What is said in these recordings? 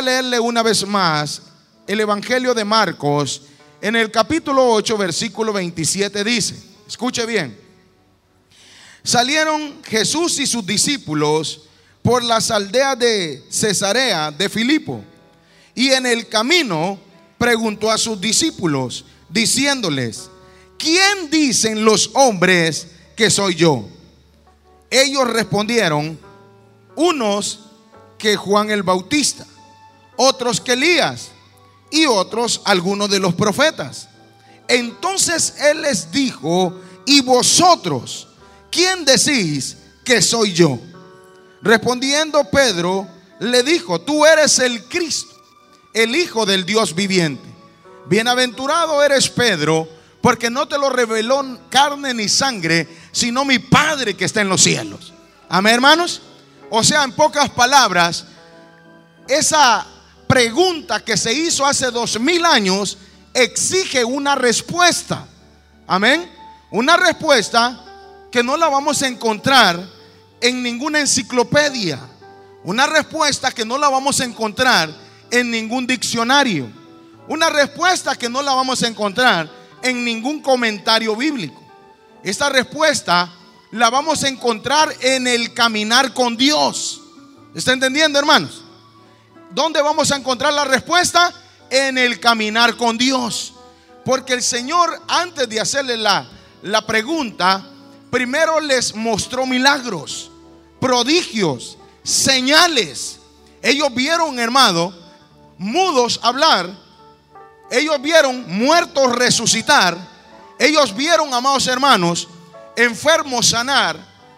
leerle una vez más el Evangelio de Marcos. En el capítulo 8, versículo 27 dice, escuche bien: salieron Jesús y sus discípulos por las aldeas de Cesarea de Filipo, y en el camino preguntó a sus discípulos, diciéndoles: ¿quién dicen los hombres que soy yo? Ellos respondieron: unos que Juan el Bautista, otros que Elías, y otros algunos de los profetas. Entonces él les dijo: ¿y vosotros quién decís que soy yo? Respondiendo Pedro le dijo: tú eres el Cristo, el Hijo del Dios viviente. Bienaventurado eres Pedro, porque no te lo reveló carne ni sangre, sino mi Padre que está en los cielos. Amén, hermanos. O sea, en pocas palabras, esa pregunta que se hizo hace 2000 años exige una respuesta. Amén. Una respuesta que no la vamos a encontrar en ninguna enciclopedia. Una respuesta que no la vamos a encontrar en ningún diccionario. Una respuesta que no la vamos a encontrar en ningún comentario bíblico. Esta respuesta la vamos a encontrar en el caminar con Dios. ¿Está entendiendo, hermanos? ¿Dónde vamos a encontrar la respuesta? En el caminar con Dios. Porque el Señor, antes de hacerle la pregunta, primero les mostró milagros, prodigios, señales. Ellos vieron, hermano, mudos hablar. Ellos vieron muertos resucitar. Ellos vieron, amados hermanos, enfermos sanar,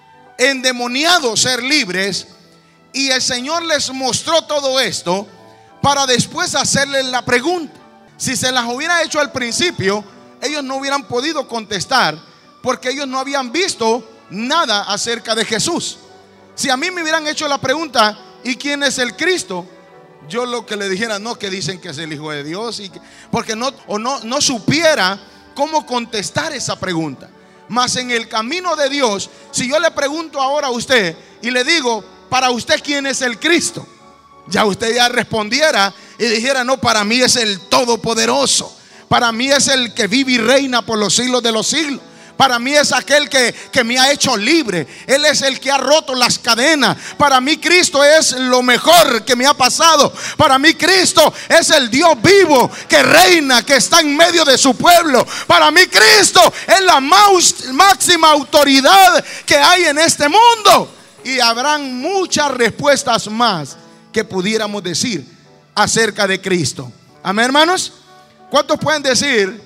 endemoniados ser libres. Y el Señor les mostró todo esto para después hacerles la pregunta. Si se las hubiera hecho al principio, ellos no hubieran podido contestar, porque ellos no habían visto nada acerca de Jesús. Si a mí me hubieran hecho la pregunta: ¿y quién es el Cristo? Yo lo que le dijera: no, que dicen que es el Hijo de Dios, porque no supiera cómo contestar esa pregunta. Mas en el camino de Dios, si yo le pregunto ahora a usted y le digo: para usted, ¿quién es el Cristo? Ya usted ya respondiera y dijera: no, para mí es el Todopoderoso, para mí es el que vive y reina por los siglos de los siglos. Para mí es aquel que me ha hecho libre. Él es el que ha roto las cadenas. Para mí Cristo es lo mejor que me ha pasado. Para mí Cristo es el Dios vivo que reina, que está en medio de su pueblo. Para mí Cristo es la máxima autoridad que hay en este mundo. Y habrán muchas respuestas más que pudiéramos decir acerca de Cristo. Amén, hermanos. ¿Cuántos pueden decir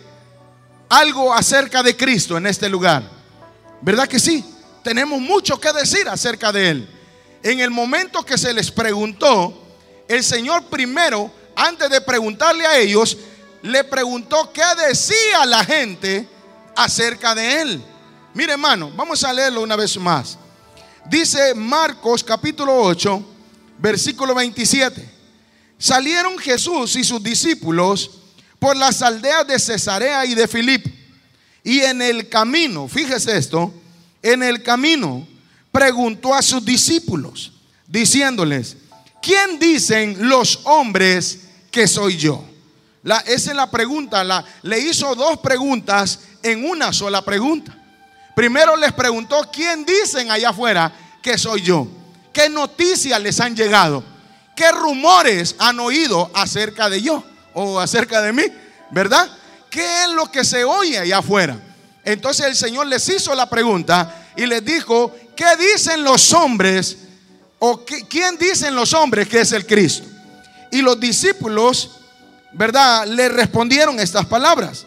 algo acerca de Cristo en este lugar? ¿Verdad que sí? Tenemos mucho que decir acerca de Él. En el momento que se les preguntó, el Señor primero, antes de preguntarle a ellos, le preguntó qué decía la gente acerca de Él. Mire, hermano, vamos a leerlo una vez más. Dice Marcos capítulo 8, versículo 27. Salieron Jesús y sus discípulos por las aldeas de Cesarea y de Filipo, y en el camino, fíjese esto, en el camino preguntó a sus discípulos, diciéndoles: ¿quién dicen los hombres que soy yo? Esa es la pregunta. Le hizo dos preguntas en una sola pregunta. Primero les preguntó: ¿quién dicen allá afuera que soy yo? ¿Qué noticias les han llegado? ¿Qué rumores han oído acerca de yo o acerca de mí? ¿Verdad? ¿Qué es lo que se oye allá afuera? Entonces el Señor les hizo la pregunta y les dijo: ¿qué dicen los hombres? ¿O quién dicen los hombres que es el Cristo? Y los discípulos, ¿verdad?, le respondieron estas palabras: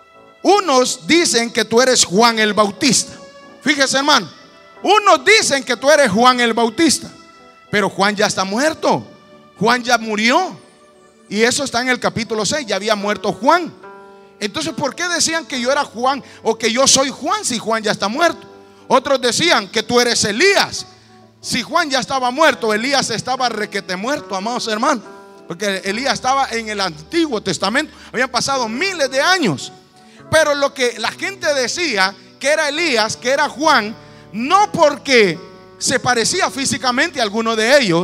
unos dicen que tú eres Juan el Bautista. Fíjese, hermano, unos dicen que tú eres Juan el Bautista, pero Juan ya está muerto. Juan ya murió. Y eso está en el capítulo 6. Ya había muerto Juan. Entonces, ¿por qué decían que yo era Juan o que yo soy Juan si Juan ya está muerto? Otros decían que tú eres Elías. Si Juan ya estaba muerto, Elías estaba requete muerto, amados hermanos, porque Elías estaba en el Antiguo Testamento. Habían pasado miles de años. Pero lo que la gente decía que era Elías, que era Juan, no porque se parecía físicamente a alguno de ellos,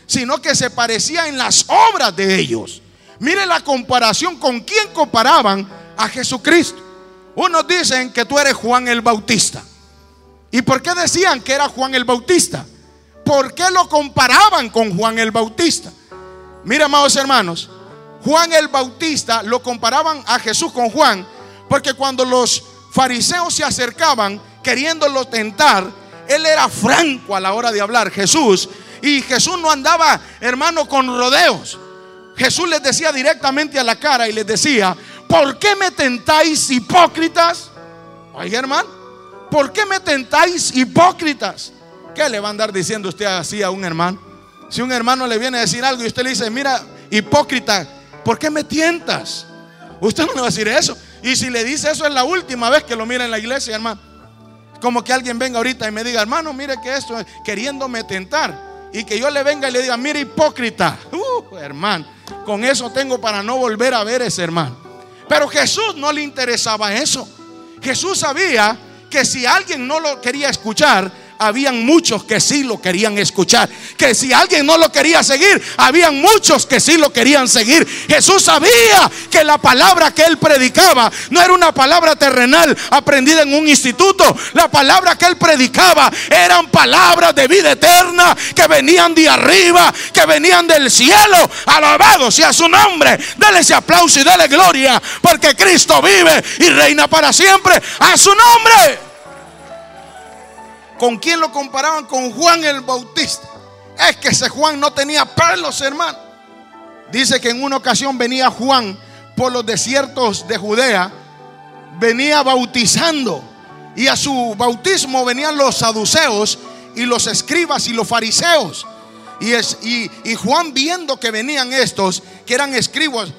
sino que se parecía en las obras de ellos. Mire la comparación. ¿Con quién comparaban a Jesucristo? Unos dicen que tú eres Juan el Bautista. ¿Y por qué decían que era Juan el Bautista? ¿Por qué lo comparaban con Juan el Bautista? Mira, amados hermanos, Juan el Bautista lo comparaban a Jesús con Juan, porque cuando los fariseos se acercaban queriéndolo tentar, él era franco a la hora de hablar, Jesús. Y Jesús no andaba, hermano, con rodeos. Jesús les decía directamente a la cara y les decía: ¿por qué me tentáis, hipócritas? Oiga, hermano, ¿por qué me tentáis, hipócritas? ¿Qué le va a andar diciendo usted así a un hermano? Si un hermano le viene a decir algo y usted le dice: mira, hipócrita, ¿por qué me tientas? Usted no le va a decir eso. Y si le dice eso, es la última vez que lo mira en la iglesia, hermano. Como que alguien venga ahorita y me diga: hermano, mire que esto es queriéndome tentar, y que yo le venga y le diga: mire, hipócrita. Hermano, con eso tengo para no volver a ver a ese hermano. Pero Jesús no le interesaba eso. Jesús sabía que si alguien no lo quería escuchar, habían muchos que sí lo querían escuchar. Que si alguien no lo quería seguir, habían muchos que sí lo querían seguir. Jesús sabía que la palabra que él predicaba no era una palabra terrenal aprendida en un instituto. La palabra que él predicaba eran palabras de vida eterna, que venían de arriba, que venían del cielo. Alabado sea su nombre. Dale ese aplauso y dale gloria, porque Cristo vive y reina para siempre. A su nombre. ¿Con quién lo comparaban? Con Juan el Bautista. Es que ese Juan no tenía pelos, hermano. Dice que en una ocasión venía Juan por los desiertos de Judea, venía bautizando, y a su bautismo venían los saduceos y los escribas y los fariseos. Y Juan, viendo que venían estos, que eran escribas,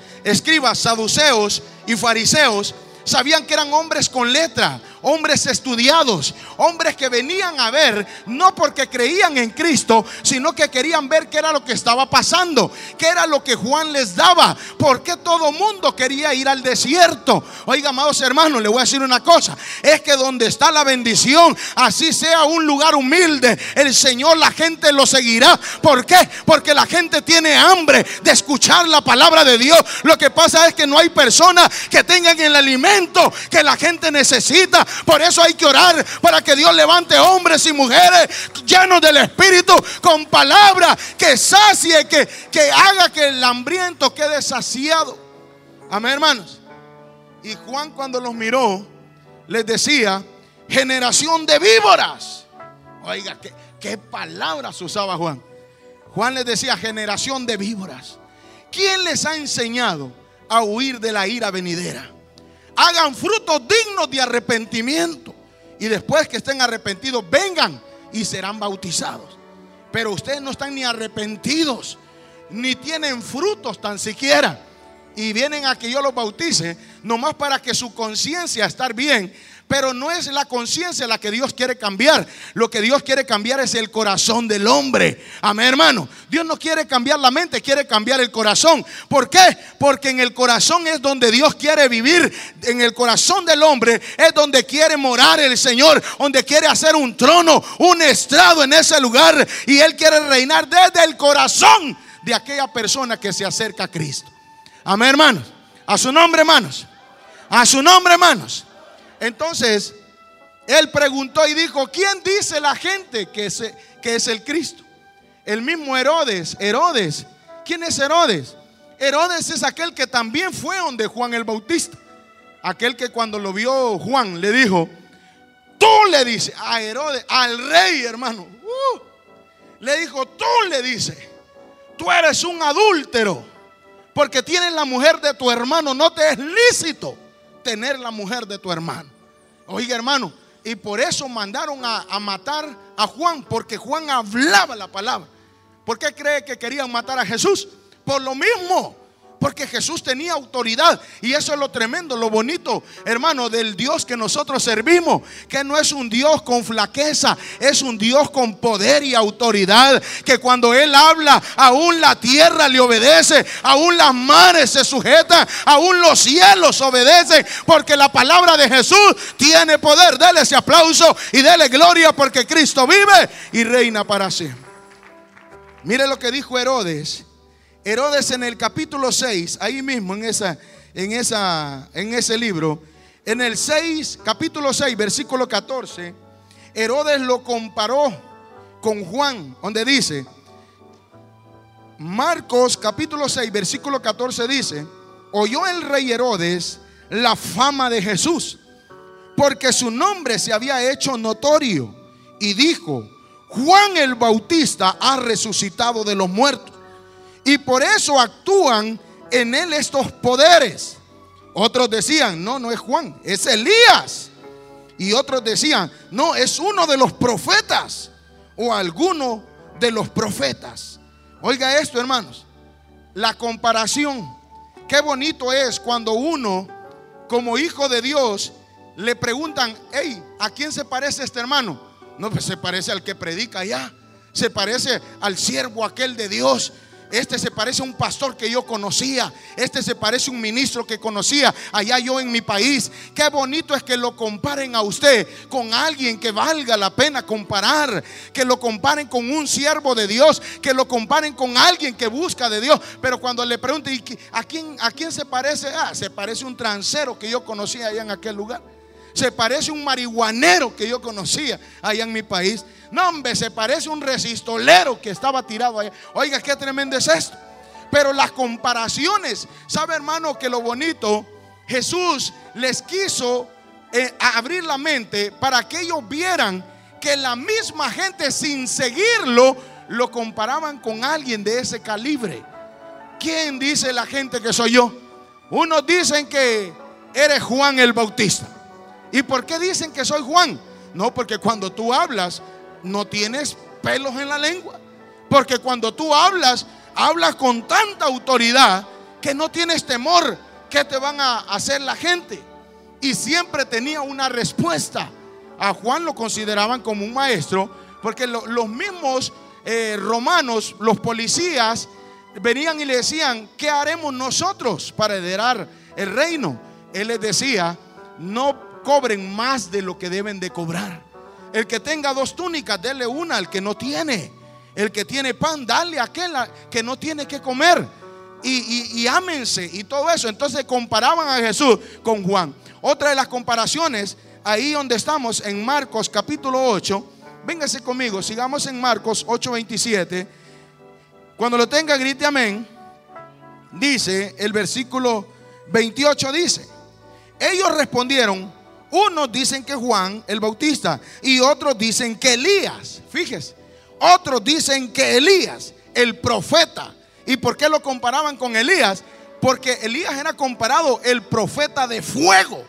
saduceos y fariseos, sabían que eran hombres con letra, hombres estudiados, hombres que venían a ver, no porque creían en Cristo, sino que querían ver qué era lo que estaba pasando, qué era lo que Juan les daba, por qué todo mundo quería ir al desierto. Oiga, amados hermanos, le voy a decir una cosa: es que donde está la bendición, así sea un lugar humilde, el Señor, la gente lo seguirá. ¿Por qué? Porque la gente tiene hambre de escuchar la palabra de Dios. Lo que pasa es que no hay personas que tengan el alimento que la gente necesita. Por eso hay que orar para que Dios levante hombres y mujeres llenos del Espíritu, con palabra que sacie, que haga que el hambriento quede saciado. Amén, hermanos. Y Juan, cuando los miró, les decía: generación de víboras. Oiga, qué palabras usaba Juan. Juan les decía: generación de víboras. ¿Quién les ha enseñado a huir de la ira venidera? Hagan frutos dignos de arrepentimiento, y después que estén arrepentidos, vengan y serán bautizados. Pero ustedes no están ni arrepentidos, ni tienen frutos tan siquiera, y vienen a que yo los bautice nomás para que su conciencia esté bien. Pero no es la conciencia la que Dios quiere cambiar. Lo que Dios quiere cambiar es el corazón del hombre. Amén, hermano. Dios no quiere cambiar la mente, quiere cambiar el corazón. ¿Por qué? Porque en el corazón es donde Dios quiere vivir. En el corazón del hombre es donde quiere morar el Señor, donde quiere hacer un trono, un estrado en ese lugar. Y Él quiere reinar desde el corazón de aquella persona que se acerca a Cristo. Amén, hermanos. A su nombre, hermanos. A su nombre, hermanos. Entonces él preguntó y dijo: ¿quién dice la gente que es el Cristo? El mismo Herodes. ¿Quién es Herodes? Herodes es aquel que también fue donde Juan el Bautista. Aquel que cuando lo vio Juan le dijo: tú le dices a Herodes, al rey, hermano, le dijo: tú le dices, tú eres un adúltero, porque tienes la mujer de tu hermano. No te es lícito tener la mujer de tu hermano. Oiga, hermano, y por eso mandaron a matar a Juan, porque Juan hablaba la palabra. ¿Por qué cree que querían matar a Jesús? Por lo mismo, porque Jesús tenía autoridad. Y eso es lo tremendo, lo bonito, hermano, del Dios que nosotros servimos, que no es un Dios con flaqueza, es un Dios con poder y autoridad, que cuando Él habla, aún la tierra le obedece, aún las mares se sujetan, aún los cielos obedecen, porque la palabra de Jesús tiene poder. Dele ese aplauso y dele gloria, porque Cristo vive y reina para siempre. Mire lo que dijo Herodes. Herodes en el capítulo 6, ahí mismo en ese libro, en el capítulo 6, versículo 14, Herodes lo comparó con Juan, donde dice, Marcos capítulo 6, versículo 14 dice: oyó el rey Herodes la fama de Jesús, porque su nombre se había hecho notorio, y dijo: Juan el Bautista ha resucitado de los muertos, y por eso actúan en él estos poderes. Otros decían: no, no es Juan, es Elías. Y otros decían: no, es uno de los profetas, o alguno de los profetas. Oiga esto, hermanos, la comparación. Qué bonito es cuando uno, como hijo de Dios, le preguntan: hey, ¿a quién se parece este hermano? No, pues se parece al que predica allá, se parece al siervo aquel de Dios. Este se parece a un pastor que yo conocía. Este se parece a un ministro que conocía allá yo en mi país. Qué bonito es que lo comparen a usted con alguien que valga la pena comparar. Que lo comparen con un siervo de Dios. Que lo comparen con alguien que busca de Dios. Pero cuando le pregunten: ¿a quién se parece? Ah, se parece a un transero que yo conocía allá en aquel lugar. Se parece a un marihuanero que yo conocía allá en mi país. No, hombre, se parece a un resistolero que estaba tirado allá. Oiga, qué tremendo es esto. Pero las comparaciones, ¿sabe, hermano? Que lo bonito, Jesús les quiso abrir la mente para que ellos vieran que la misma gente, sin seguirlo, lo comparaban con alguien de ese calibre. ¿Quién dice la gente que soy yo? Unos dicen que eres Juan el Bautista. ¿Y por qué dicen que soy Juan? No, porque cuando tú hablas no tienes pelos en la lengua. Porque cuando tú hablas con tanta autoridad que no tienes temor que te van a hacer la gente. Y siempre tenía una respuesta. A Juan lo consideraban como un maestro, porque los mismos romanos, los policías, venían y le decían: ¿qué haremos nosotros para heredar el reino? Él les decía: no cobren más de lo que deben de cobrar. El que tenga 2 túnicas, dele una al que no tiene. El que tiene pan, dale a aquel que no tiene que comer. Y ámense y todo eso. Entonces comparaban a Jesús con Juan. Otra de las comparaciones, ahí donde estamos en Marcos capítulo 8. Véngase conmigo, sigamos en Marcos 8:27. Cuando lo tenga, grite amén. Dice el versículo 28, dice: ellos respondieron: unos dicen que Juan el Bautista, y otros dicen que Elías. Fíjese, otros dicen que Elías, el profeta. ¿Y por qué lo comparaban con Elías? Porque Elías era comparado el profeta de fuego.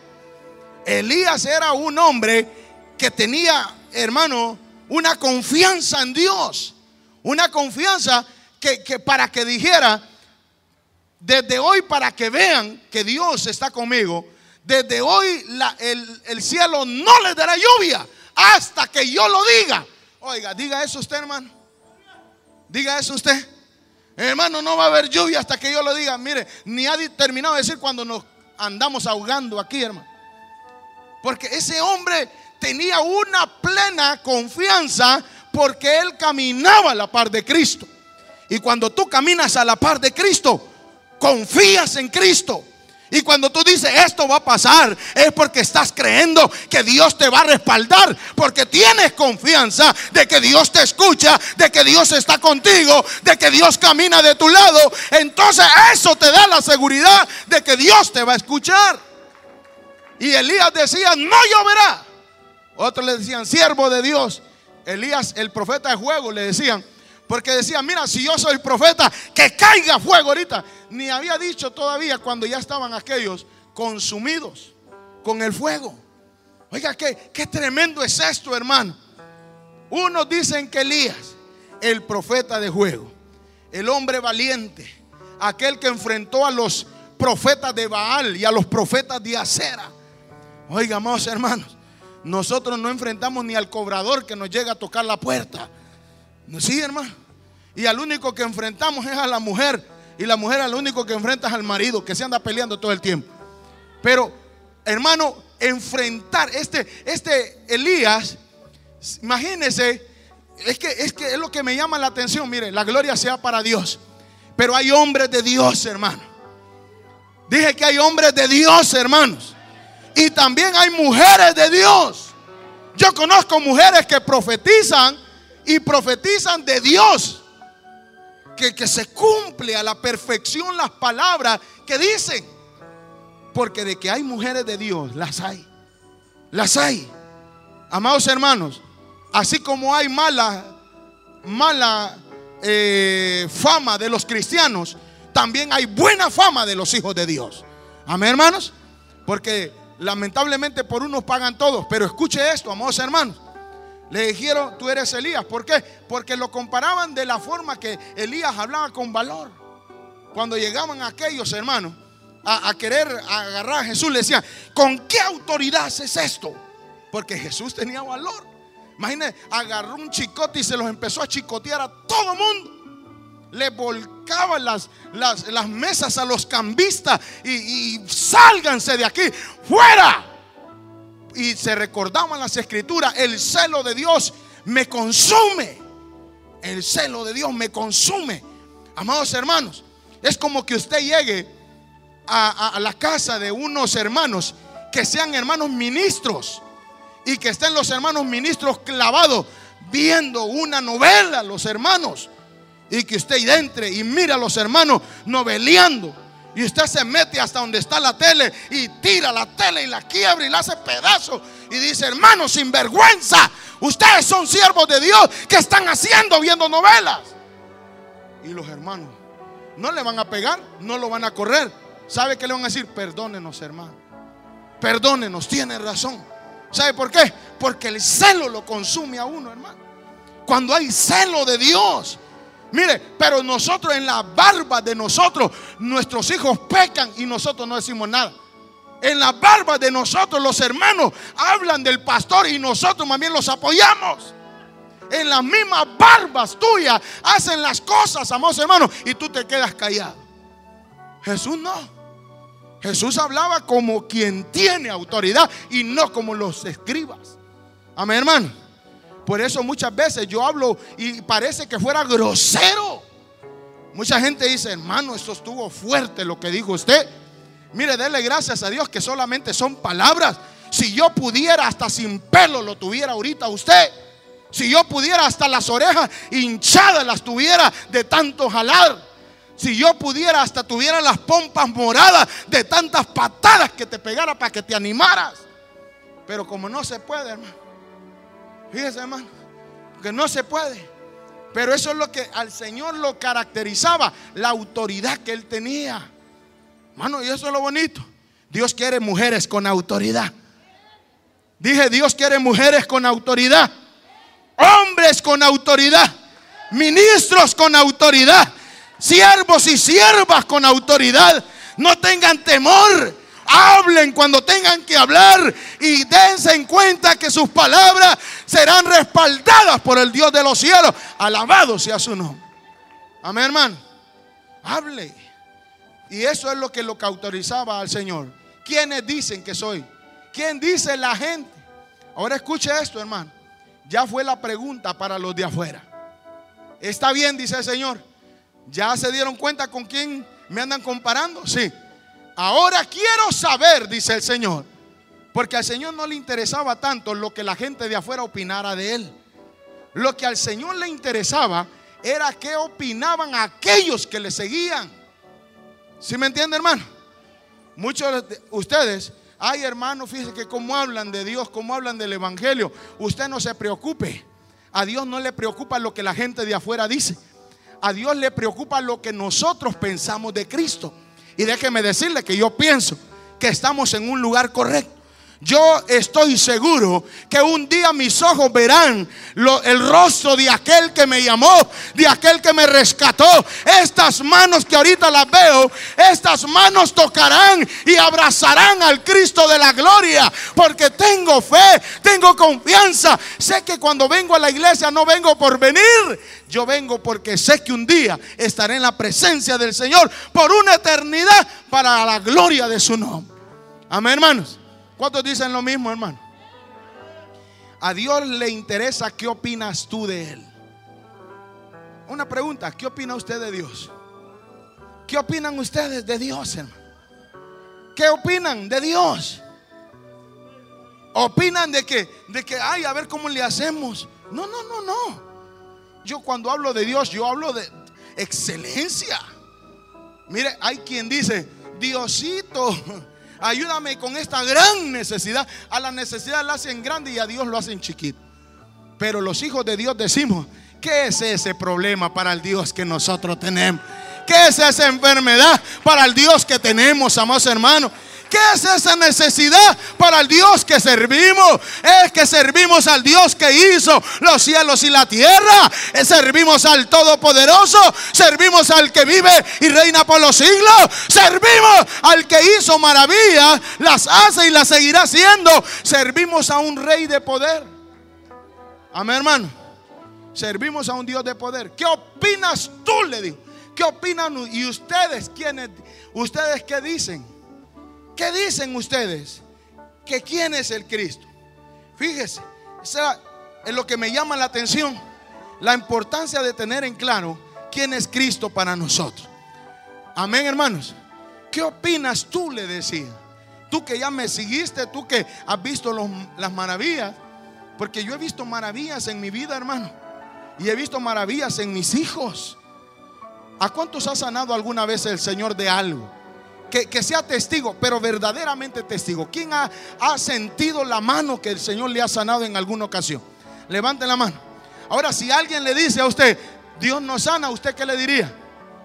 Elías era un hombre que tenía, hermano, una confianza en Dios. Una confianza que para que dijera: desde hoy, para que vean que Dios está conmigo, desde hoy el cielo no les dará lluvia hasta que yo lo diga. Oiga, diga eso usted, hermano. Diga eso usted. Hermano, no va a haber lluvia hasta que yo lo diga. Mire, ni ha terminado de decir cuando nos andamos ahogando aquí, hermano. Porque ese hombre tenía una plena confianza, porque él caminaba a la par de Cristo. Y cuando tú caminas a la par de Cristo, confías en Cristo. Y cuando tú dices esto va a pasar, es porque estás creyendo que Dios te va a respaldar, porque tienes confianza de que Dios te escucha, de que Dios está contigo, de que Dios camina de tu lado. Entonces eso te da la seguridad de que Dios te va a escuchar. Y Elías decía: no lloverá. Otros le decían: siervo de Dios. Elías, el profeta de fuego, le decían, porque decían: mira, si yo soy profeta, que caiga fuego ahorita. Ni había dicho todavía cuando ya estaban aquellos consumidos con el fuego. Oiga, qué tremendo es esto, hermano. Unos dicen que Elías, el profeta de fuego, el hombre valiente, aquel que enfrentó a los profetas de Baal y a los profetas de Acera. Oiga, amados hermanos, nosotros no enfrentamos ni al cobrador que nos llega a tocar la puerta. Sí, hermano. Y al único que enfrentamos es a la mujer. Y la mujer al único que enfrenta es al marido, que se anda peleando todo el tiempo. Pero, hermano, enfrentar este Elías, imagínense, Es que es lo que me llama la atención. Mire, la gloria sea para Dios, pero hay hombres de Dios, hermano. Dije que hay hombres de Dios, hermanos, y también hay mujeres de Dios. Yo conozco mujeres que profetizan y profetizan de Dios, que se cumple a la perfección las palabras que dicen. Porque de que hay mujeres de Dios, las hay. Las hay. Amados hermanos, así como hay mala fama de los cristianos, también hay buena fama de los hijos de Dios. Amén, hermanos. Porque lamentablemente por unos pagan todos. Pero escuche esto, amados hermanos. Le dijeron, tú eres Elías. ¿Por qué? Porque lo comparaban de la forma que Elías hablaba con valor. Cuando llegaban aquellos hermanos a querer agarrar a Jesús, le decían, ¿con qué autoridad haces esto? Porque Jesús tenía valor. Imagínense, agarró un chicote y se los empezó a chicotear a todo mundo. Le volcaban las mesas a los cambistas y sálganse de aquí, fuera. Y se recordaban las escrituras, el celo de Dios me consume. El celo de Dios me consume. Amados hermanos, es como que usted llegue a la casa de unos hermanos que sean hermanos ministros, y que estén los hermanos ministros clavados viendo una novela, los hermanos, y que usted entre y mira a los hermanos noveleando, y usted se mete hasta donde está la tele y tira la tele y la quiebra y la hace pedazos y dice, hermanos, sinvergüenza, ustedes son siervos de Dios, ¿qué están haciendo viendo novelas? Y los hermanos no le van a pegar, no lo van a correr. ¿Sabe qué le van a decir? Perdónenos, hermano, perdónenos, tiene razón. ¿Sabe por qué? Porque el celo lo consume a uno, hermano. Cuando hay celo de Dios, mire, pero nosotros, en la barba de nosotros, nuestros hijos pecan y nosotros no decimos nada. En la barba de nosotros, los hermanos hablan del pastor y nosotros más bien los apoyamos. En las mismas barbas tuyas hacen las cosas, amados hermanos, y tú te quedas callado. Jesús no. Jesús hablaba como quien tiene autoridad y no como los escribas. Amén, hermano. Por eso muchas veces yo hablo y parece que fuera grosero. Mucha gente dice, hermano, esto estuvo fuerte lo que dijo usted. Mire, dele gracias a Dios que solamente son palabras. Si yo pudiera, hasta sin pelo lo tuviera ahorita usted. Si yo pudiera, hasta las orejas hinchadas las tuviera de tanto jalar. Si yo pudiera, hasta tuviera las pompas moradas de tantas patadas que te pegara para que te animaras. Pero como no se puede, hermano. Fíjese, hermano, que no se puede. Pero eso es lo que al Señor lo caracterizaba, la autoridad que Él tenía. Hermano, y eso es lo bonito. Dios quiere mujeres con autoridad. Dije, Dios quiere mujeres con autoridad, hombres con autoridad, ministros con autoridad, siervos y siervas con autoridad. No tengan temor, hablen cuando tengan que hablar y dense en cuenta que sus palabras serán respaldadas por el Dios de los cielos. Alabado sea su nombre. Amén, hermano. Hable. Y eso es lo que lo cauterizaba al Señor. ¿Quiénes dicen que soy? ¿Quién dice la gente? Ahora escuche esto, hermano. Ya fue la pregunta para los de afuera. Está bien, dice el Señor. ¿Ya se dieron cuenta con quién me andan comparando? Sí. Ahora quiero saber, dice el Señor, porque al Señor no le interesaba tanto lo que la gente de afuera opinara de Él. Lo que al Señor le interesaba era qué opinaban aquellos que le seguían. ¿Sí me entiende, hermano? Muchos de ustedes, ay, hermano, fíjese que cómo hablan de Dios, cómo hablan del evangelio. Usted no se preocupe. A Dios no le preocupa lo que la gente de afuera dice. A Dios le preocupa lo que nosotros pensamos de Cristo. Y déjeme decirle que yo pienso que estamos en un lugar correcto. Yo estoy seguro que un día mis ojos verán el rostro de aquel que me llamó, de aquel que me rescató. Estas manos que ahorita las veo, estas manos tocarán y abrazarán al Cristo de la gloria, porque tengo fe, tengo confianza. Sé que cuando vengo a la iglesia no vengo por venir, yo vengo porque sé que un día estaré en la presencia del Señor por una eternidad para la gloria de su nombre. Amén, hermanos. ¿Cuántos dicen lo mismo, hermano? A Dios le interesa qué opinas tú de Él. Una pregunta, ¿qué opina usted de Dios? ¿Qué opinan ustedes de Dios, hermano? ¿Qué opinan de Dios? ¿Opinan de que, ay, a ver cómo le hacemos? No. Yo cuando hablo de Dios, yo hablo de excelencia. Mire, hay quien dice: Diosito, ayúdame con esta gran necesidad. A la necesidad la hacen grande y a Dios lo hacen chiquito. Pero los hijos de Dios decimos: ¿qué es ese problema para el Dios que nosotros tenemos? ¿Qué es esa enfermedad para el Dios que tenemos, amados hermanos? ¿Qué es esa necesidad para el Dios que servimos? Es que servimos al Dios que hizo los cielos y la tierra. Servimos al Todopoderoso. Servimos al que vive y reina por los siglos. Servimos al que hizo maravillas, las hace y las seguirá haciendo. Servimos a un rey de poder. Amén, hermano. Servimos a un Dios de poder. ¿Qué opinas tú? Le digo. ¿Qué opinan? ¿Y ustedes quiénes? ¿Ustedes qué dicen? ¿Qué dicen ustedes? ¿Que quién es el Cristo? Fíjese, eso es lo que me llama la atención. La importancia de tener en claro quién es Cristo para nosotros. Amén, hermanos. ¿Qué opinas tú? Le decía. Tú que ya me seguiste, tú que has visto las maravillas. Porque yo he visto maravillas en mi vida, hermano. Y he visto maravillas en mis hijos. ¿A cuántos ha sanado alguna vez el Señor de algo? Que sea testigo, pero verdaderamente testigo. ¿Quién ha sentido la mano que el Señor le ha sanado en alguna ocasión? Levante la mano. Ahora, si alguien le dice a usted: Dios no sana, ¿usted qué le diría?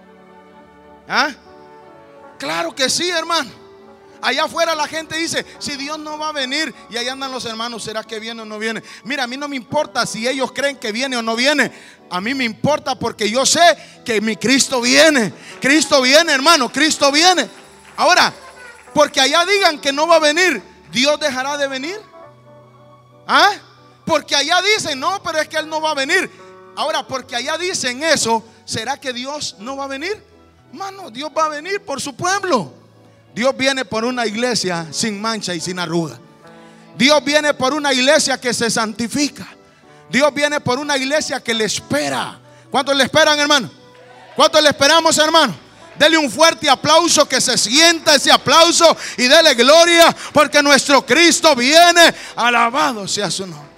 ¿Ah? Claro que sí, hermano. Allá afuera la gente dice: si Dios no va a venir. Y ahí andan los hermanos: ¿será que viene o no viene? Mira, a mí no me importa si ellos creen que viene o no viene. A mí me importa porque yo sé que mi Cristo viene. Cristo viene, hermano, Cristo viene. Ahora, porque allá digan que no va a venir, ¿Dios dejará de venir? ¿Ah? Porque allá dicen: no, pero es que Él no va a venir. Ahora, porque allá dicen eso, ¿será que Dios no va a venir? Hermano, Dios va a venir por su pueblo. Dios viene por una iglesia sin mancha y sin arruga. Dios viene por una iglesia que se santifica. Dios viene por una iglesia que le espera. ¿Cuántos le esperan, hermano? ¿Cuántos le esperamos, hermano? Dele un fuerte aplauso, que se sienta ese aplauso, y dele gloria, porque nuestro Cristo viene. Alabado sea su nombre.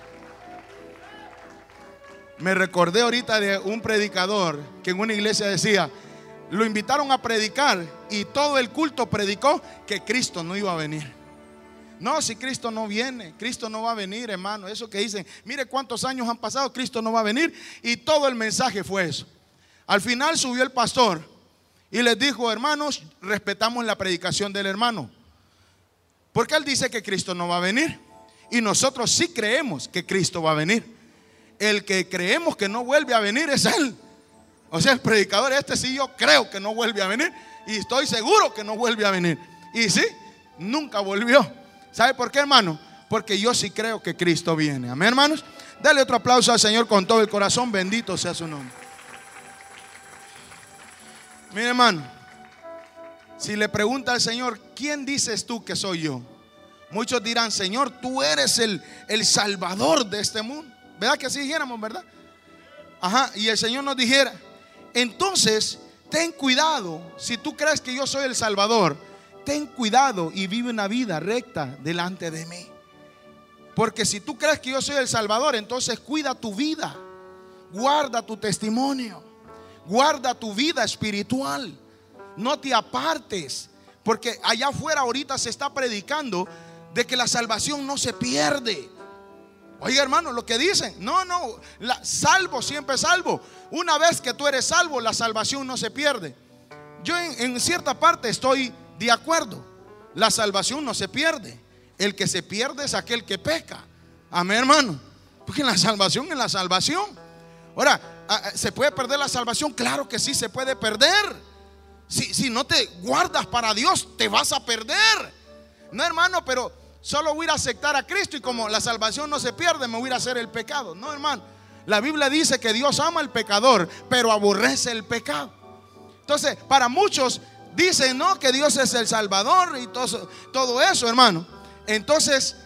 Me recordé ahorita de un predicador que en una iglesia decía: lo invitaron a predicar y todo el culto predicó que Cristo no iba a venir. No, si Cristo no viene, Cristo no va a venir, hermano. Eso que dicen: mire cuántos años han pasado, Cristo no va a venir. Y todo el mensaje fue eso. Al final subió el pastor y les dijo: hermanos, respetamos la predicación del hermano, porque él dice que Cristo no va a venir, y nosotros sí creemos que Cristo va a venir. El que creemos que no vuelve a venir es él. O sea, el predicador sí, yo creo que no vuelve a venir, y estoy seguro que no vuelve a venir. Y sí, nunca volvió. ¿Sabe por qué, hermano? Porque yo sí creo que Cristo viene. Amén, hermanos. Dale otro aplauso al Señor con todo el corazón. Bendito sea su nombre. Mire, hermano, si le pregunta al Señor: ¿quién dices tú que soy yo? Muchos dirán: Señor, tú eres el Salvador de este mundo. ¿Verdad que así dijéramos, verdad? Ajá, y el Señor nos dijera: entonces, ten cuidado. Si tú crees que yo soy el Salvador, ten cuidado y vive una vida recta delante de mí. Porque si tú crees que yo soy el Salvador, entonces cuida tu vida, guarda tu testimonio, guarda tu vida espiritual. No te apartes, porque allá afuera ahorita se está predicando de que la salvación no se pierde. Oiga, hermano, lo que dicen: no, salvo, siempre salvo. Una vez que tú eres salvo, la salvación no se pierde. Yo en cierta parte estoy de acuerdo. La salvación no se pierde. El que se pierde es aquel que peca. Amén, hermano. Porque la salvación es la salvación. Ahora, ¿se puede perder la salvación? Claro que sí, se puede perder. Si no te guardas para Dios, te vas a perder. No, hermano, pero solo voy a aceptar a Cristo, y como la salvación no se pierde, me voy a hacer el pecado. No, hermano. La Biblia dice que Dios ama al pecador, pero aborrece el pecado. Entonces, para muchos dicen: no, que Dios es el Salvador y todo eso, hermano. Entonces,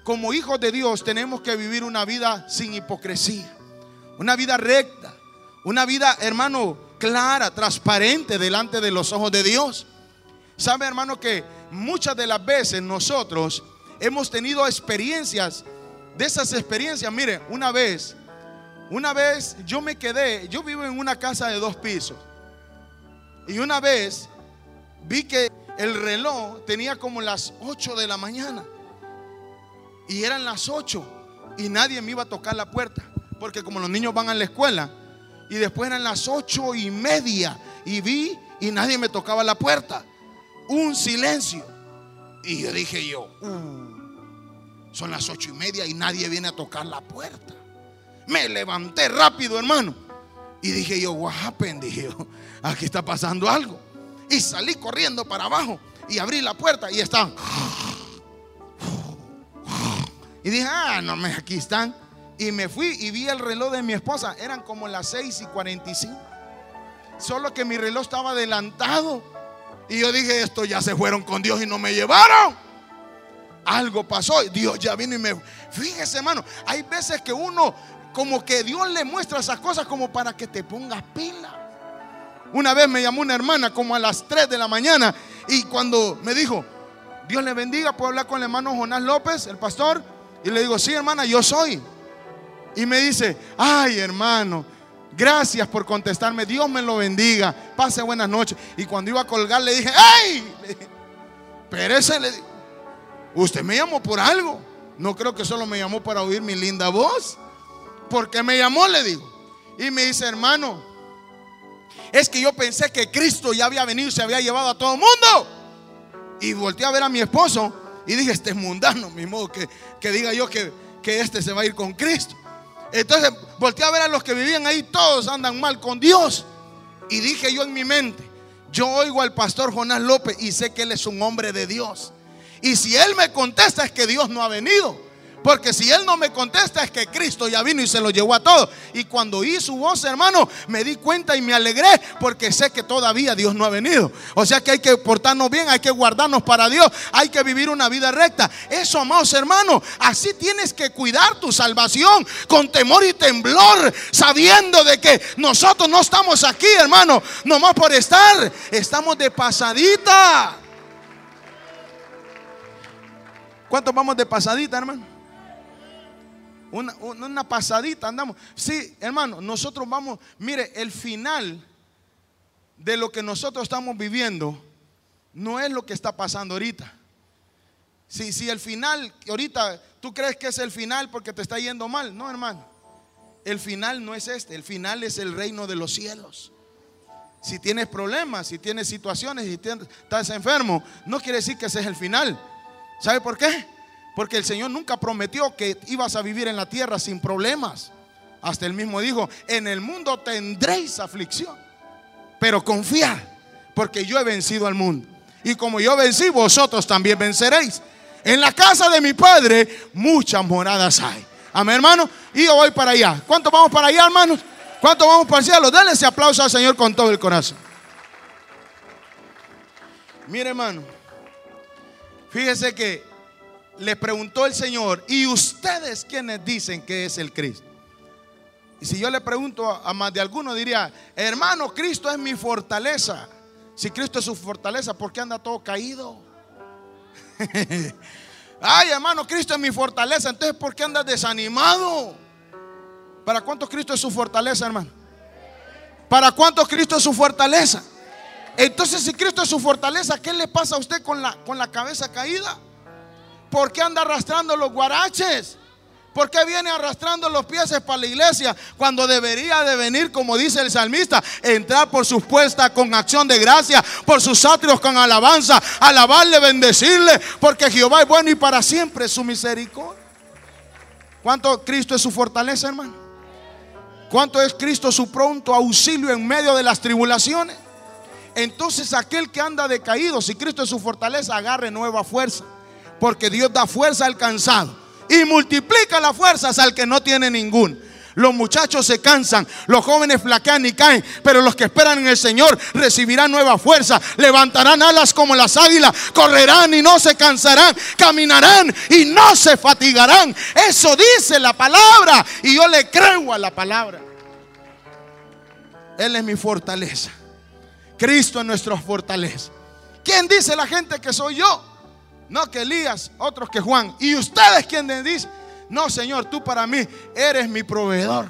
como hijos de Dios tenemos que vivir una vida sin hipocresía, una vida recta, una vida, hermano, clara, transparente delante de los ojos de Dios. Sabe, hermano, que muchas de las veces nosotros hemos tenido experiencias. De esas experiencias, mire, una vez yo vivo en una casa de 2 pisos. Y una vez vi que el reloj tenía como las 8 de la mañana. Y eran las 8 y nadie me iba a tocar la puerta, porque como los niños van a la escuela. Y después eran las 8:30 y vi y nadie me tocaba la puerta. Un silencio. Y yo dije son las 8:30 y nadie viene a tocar la puerta. Me levanté rápido, hermano, y dije yo, what happened? Dije yo, aquí está pasando algo. Y salí corriendo para abajo y abrí la puerta y estaban. Y dije, no, aquí están. Y me fui y vi el reloj de mi esposa. Eran como las 6:45. Solo que mi reloj estaba adelantado. Y yo dije, estos ya se fueron con Dios y no me llevaron. Algo pasó. Dios ya vino y me... Fíjese, hermano, hay veces que uno, como que Dios le muestra esas cosas como para que te pongas pila. Una vez me llamó una hermana como a las 3 de la mañana. Y cuando me dijo, Dios le bendiga, ¿puedo hablar con el hermano Jonás López, el pastor? Y le digo, sí, hermana, yo soy. Y me dice, ay, hermano, gracias por contestarme, Dios me lo bendiga, pase buenas noches. Y cuando iba a colgar le dije, ¡ay! Pero ese le dije, usted me llamó por algo. No creo que solo me llamó para oír mi linda voz. ¿Por qué me llamó? Le digo. Y me dice, hermano, es que yo pensé que Cristo ya había venido y se había llevado a todo el mundo. Y volteé a ver a mi esposo y dije, este es mundano, mi modo que diga yo que este se va a ir con Cristo. Entonces volteé a ver a los que vivían ahí, todos andan mal con Dios. Y dije yo en mi mente, yo oigo al pastor Jonás López y sé que él es un hombre de Dios. Y si él me contesta es que Dios no ha venido. Porque si él no me contesta es que Cristo ya vino y se lo llevó a todos. Y cuando oí su voz, hermano, me di cuenta y me alegré, porque sé que todavía Dios no ha venido. O sea que hay que portarnos bien, hay que guardarnos para Dios, hay que vivir una vida recta. Eso, amados hermanos, así tienes que cuidar tu salvación, con temor y temblor, sabiendo de que nosotros no estamos aquí, hermano, nomás por estar. Estamos de pasadita. ¿Cuántos vamos de pasadita, hermano? Una pasadita andamos. Sí, hermano, nosotros vamos. Mire, el final de lo que nosotros estamos viviendo no es lo que está pasando ahorita. Si el final, ahorita tú crees que es el final porque te está yendo mal. No, hermano, el final no es este. El final es el reino de los cielos. Si tienes problemas, si tienes situaciones, si estás enfermo, no quiere decir que ese es el final. ¿Sabe por qué? Porque el Señor nunca prometió que ibas a vivir en la tierra sin problemas. Hasta Él mismo dijo, en el mundo tendréis aflicción, pero confiad, porque yo he vencido al mundo. Y como yo vencí, vosotros también venceréis. En la casa de mi Padre muchas moradas hay. Amén, hermano. Y yo voy para allá. ¿Cuántos vamos para allá, hermanos? ¿Cuántos vamos para el cielo? Denle ese aplauso al Señor con todo el corazón. Mire, hermano, fíjese que le preguntó el Señor, ¿y ustedes quiénes dicen que es el Cristo? Y si yo le pregunto a más de alguno, diría, hermano, Cristo es mi fortaleza. Si Cristo es su fortaleza, ¿por qué anda todo caído? Ay, hermano, Cristo es mi fortaleza, entonces ¿por qué andas desanimado? ¿Para cuántos Cristo es su fortaleza, hermano? ¿Para cuántos Cristo es su fortaleza? Entonces, si Cristo es su fortaleza, ¿qué le pasa a usted con la cabeza caída? ¿Por qué anda arrastrando los guaraches? ¿Por qué viene arrastrando los pies para la iglesia cuando debería de venir, como dice el salmista, entrar por sus puertas con acción de gracia, por sus atrios con alabanza, alabarle, bendecirle, porque Jehová es bueno y para siempre su misericordia? ¿Cuánto Cristo es su fortaleza, hermano? ¿Cuánto es Cristo su pronto auxilio en medio de las tribulaciones? Entonces aquel que anda decaído, si Cristo es su fortaleza, agarre nueva fuerza, porque Dios da fuerza al cansado y multiplica las fuerzas al que no tiene ninguna. Los muchachos se cansan, los jóvenes flaquean y caen, pero los que esperan en el Señor recibirán nueva fuerza, levantarán alas como las águilas, correrán y no se cansarán, caminarán y no se fatigarán. Eso dice la palabra y yo le creo a la palabra. Él es mi fortaleza. Cristo es nuestra fortaleza. ¿Quién dice la gente que soy yo? No que Elías, otros que Juan. ¿Y ustedes quién les dice? No, Señor, tú para mí eres mi proveedor.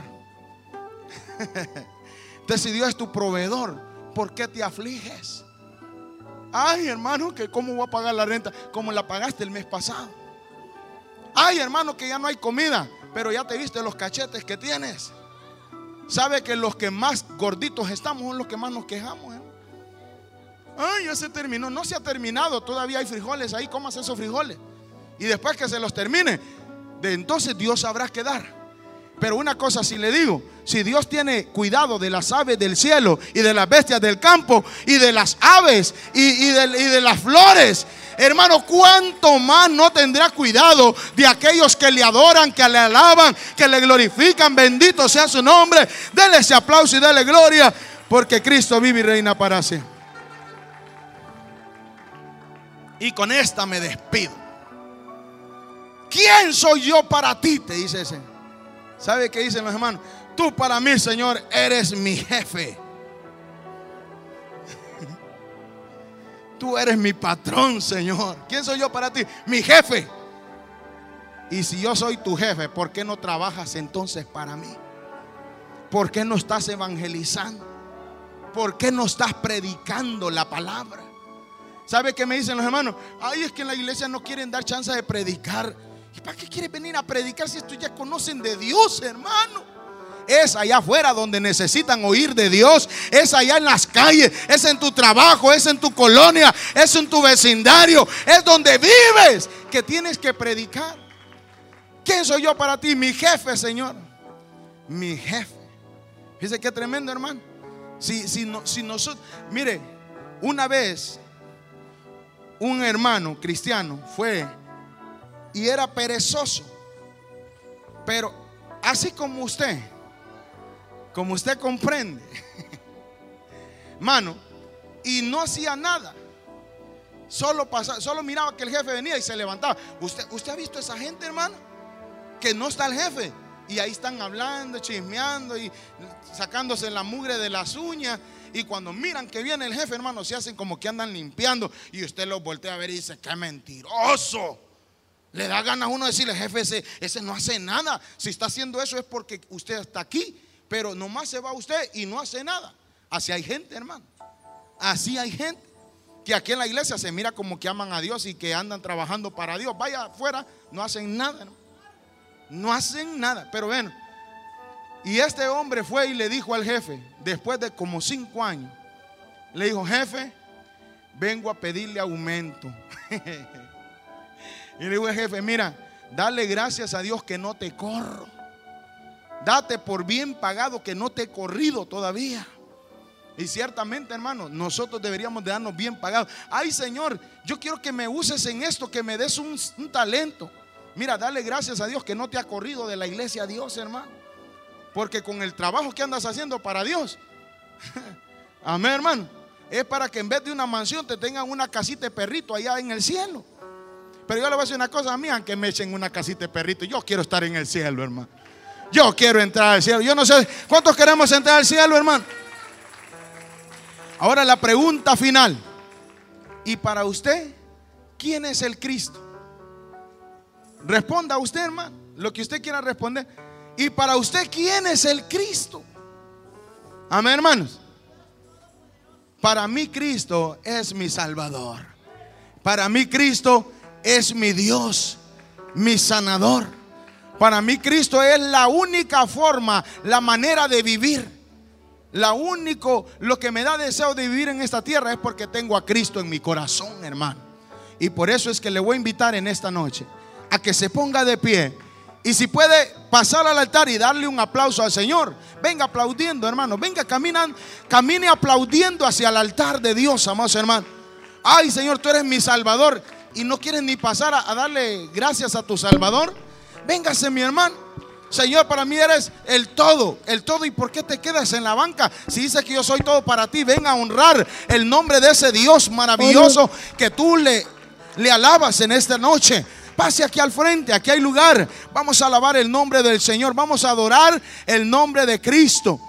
Entonces, si Dios es tu proveedor, ¿por qué te afliges? Ay, hermano, que cómo voy a pagar la renta como la pagaste el mes pasado. Ay, hermano, que ya no hay comida, pero ya te viste los cachetes que tienes. ¿Sabe que los que más gorditos estamos son los que más nos quejamos? Ay, ya se terminó. No se ha terminado, todavía hay frijoles ahí, cómase esos frijoles. Y después que se los termine, de entonces Dios sabrá qué dar. Pero una cosa sí le digo: si Dios tiene cuidado de las aves del cielo y de las bestias del campo y de las aves y de las flores, hermano, ¿cuánto más no tendrá cuidado de aquellos que le adoran, que le alaban, que le glorifican? Bendito sea su nombre. Dele ese aplauso y dele gloria, porque Cristo vive y reina para siempre. Y con esta me despido. ¿Quién soy yo para ti?, te dice ese. ¿Sabe qué dicen los hermanos? Tú para mí, Señor, eres mi jefe. Tú eres mi patrón, Señor. ¿Quién soy yo para ti? Mi jefe. Y si yo soy tu jefe, ¿por qué no trabajas entonces para mí? ¿Por qué no estás evangelizando? ¿Por qué no estás predicando la palabra? ¿Sabe qué me dicen los hermanos? Ay, es que en la iglesia no quieren dar chance de predicar. ¿Y para qué quieres venir a predicar si estos ya conocen de Dios, hermano? Es allá afuera donde necesitan oír de Dios. Es allá en las calles, es en tu trabajo, es en tu colonia, es en tu vecindario, es donde vives que tienes que predicar. ¿Quién soy yo para ti? Mi jefe, Señor. Mi jefe. Fíjese qué tremendo, hermano. Si nosotros, mire, una vez un hermano cristiano fue y era perezoso, pero así como usted comprende, hermano, y no hacía nada. Solo miraba que el jefe venía y se levantaba. ¿Usted ha visto esa gente, hermano? Que no está el jefe y ahí están hablando, chismeando y sacándose la mugre de las uñas. Y cuando miran que viene el jefe, hermano, se hacen como que andan limpiando. Y usted los voltea a ver y dice: ¡qué mentiroso! Le da ganas a uno de decirle: jefe, ese no hace nada. Si está haciendo eso es porque usted está aquí. Pero nomás se va usted y no hace nada. Así hay gente, hermano. Así hay gente que aquí en la iglesia se mira como que aman a Dios y que andan trabajando para Dios. Vaya afuera, no hacen nada, ¿no? No hacen nada. Pero bueno, y este hombre fue y le dijo al jefe, después de como 5 años, le dijo: jefe, vengo a pedirle aumento. Y le dijo al jefe: mira, dale gracias a Dios que no te corro. Date por bien pagado que no te he corrido todavía. Y ciertamente, hermano, nosotros deberíamos de darnos bien pagados. Ay, Señor, yo quiero que me uses en esto, que me des un talento. Mira, dale gracias a Dios que no te ha corrido de la iglesia a Dios, hermano. Porque con el trabajo que andas haciendo para Dios, amén, hermano, es para que en vez de una mansión te tengan una casita de perrito allá en el cielo. Pero yo le voy a decir una cosa: a mí, aunque me echen una casita de perrito, yo quiero estar en el cielo, hermano. Yo quiero entrar al cielo. Yo no sé cuántos queremos entrar al cielo, hermano. Ahora la pregunta final: ¿y para usted quién es el Cristo? Responda usted, hermano, lo que usted quiera responder. ¿Y para usted quién es el Cristo? Amén, hermanos. Para mí Cristo es mi Salvador. Para mí Cristo es mi Dios, mi sanador. Para mí Cristo es la única forma, la manera de vivir. Lo que me da deseo de vivir en esta tierra es porque tengo a Cristo en mi corazón, hermano. Y por eso es que le voy a invitar en esta noche a que se ponga de pie. Y si puede pasar al altar y darle un aplauso al Señor, venga aplaudiendo, hermano. Venga, camine aplaudiendo hacia el altar de Dios, amados hermanos. Ay, Señor, tú eres mi Salvador. Y no quieres ni pasar a darle gracias a tu Salvador. Véngase, mi hermano. Señor, para mí eres el todo, el todo. ¿Y por qué te quedas en la banca? Si dices que yo soy todo para ti, ven a honrar el nombre de ese Dios maravilloso que tú le alabas en esta noche. Pase aquí al frente, aquí hay lugar. Vamos a alabar el nombre del Señor, vamos a adorar el nombre de Cristo.